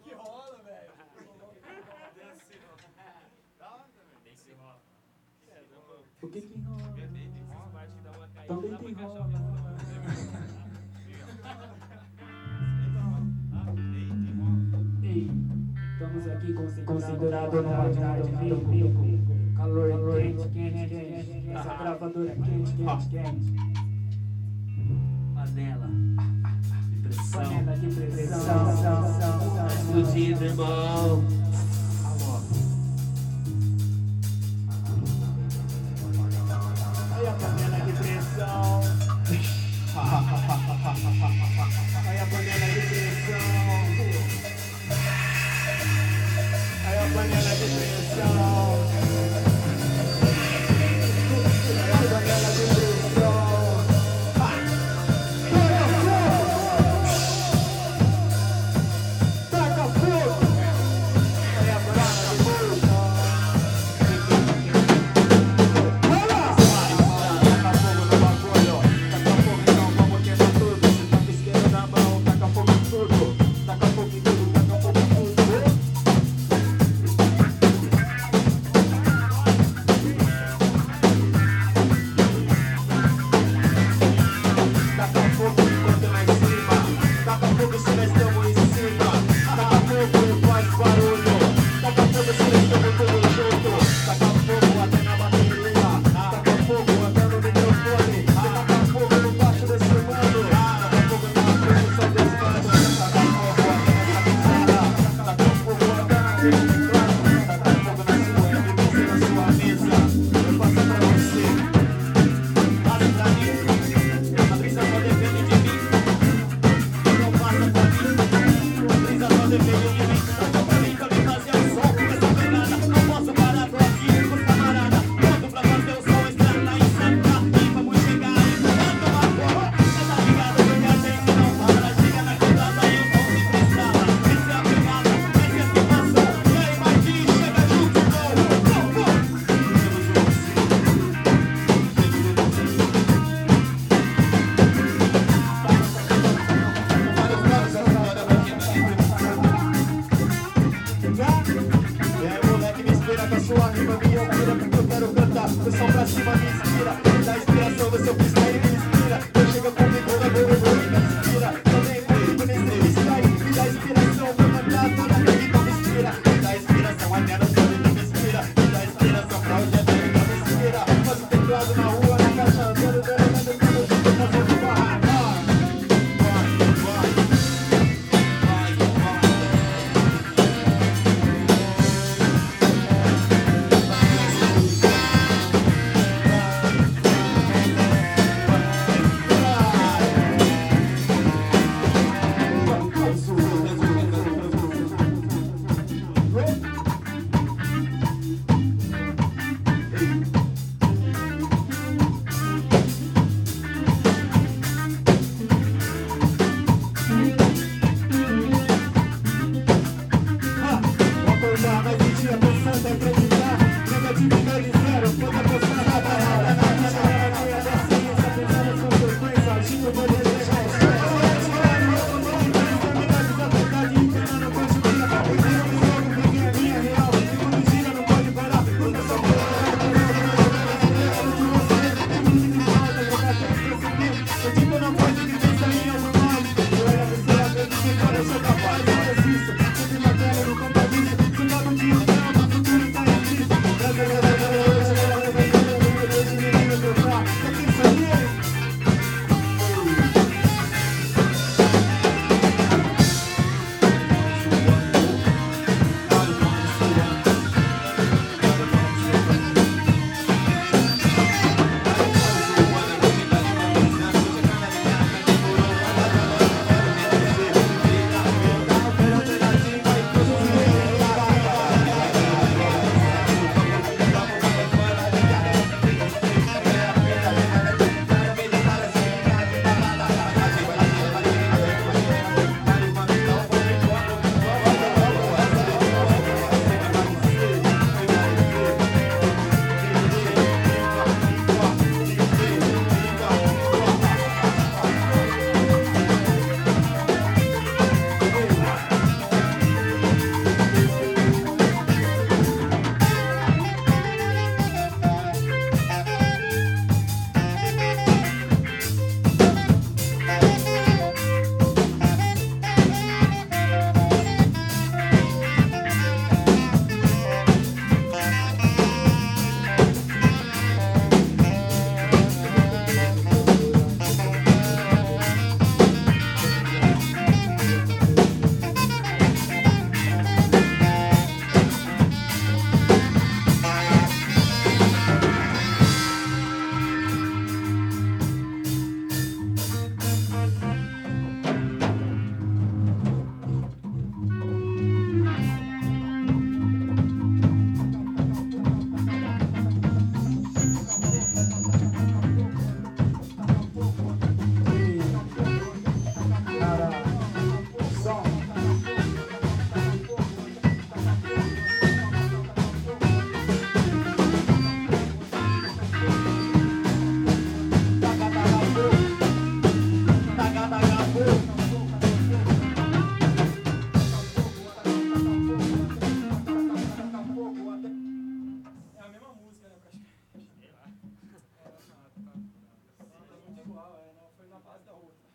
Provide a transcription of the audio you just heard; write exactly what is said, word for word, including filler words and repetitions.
que rola, velho? O que que rola? Também tem rola. Ei, estamos aqui considerado no horário de pico. Calor quente, quente, quente. Essa gravadora quente, quente, quente. Panela de pressão. Panela de pressão. Explodindo, irmão. Aí a panela de pressão. Aí a panela de pressão. Aí a panela de pressão. Aí a panela de pressão. Taca fogo. Aí a panela de pressão. Taca fogo no bagulho. Taca fogo então, vamos queimar tudo. Você tá com isqueiro na mão, taca fogo em tudo. Taca fogo em tudo, taca fogo em tudo. Taca fogo enquanto lá em cima. Taca fogo se nós estamos em cima. Taca fogo e faz barulho. Taca fogo se nós estamos todos juntos. Taca fogo até na bateria. Taca fogo até no microfone. Taca fogo no baixo desse mundo. Taca fogo na produção desse mano. Taca fogo até nessa pisada. Taca fogo até na teclado. Taca fogo na sua M P C, na sua mesa. Eu passo pra você. Passa pra mim. A brisa só depende de mim. Não passa pra mim. A brisa só depende de mim. Toca pra mim que eu vim fazer o som com essa pegada. Não posso parar, tô aqui com os camarada. Pronto pra fazer o som, estrada e santa. E vamos chegar aí, dando uma porra. Cê tá ligado porque a gente não para. Chega na quebrada e o som se prestava. Essa é a pegada, essa é a situação. E aí, Marquinhos, chega junto, pô. Pô, pô. Vários caras, essa história vai quebrar. base da outra.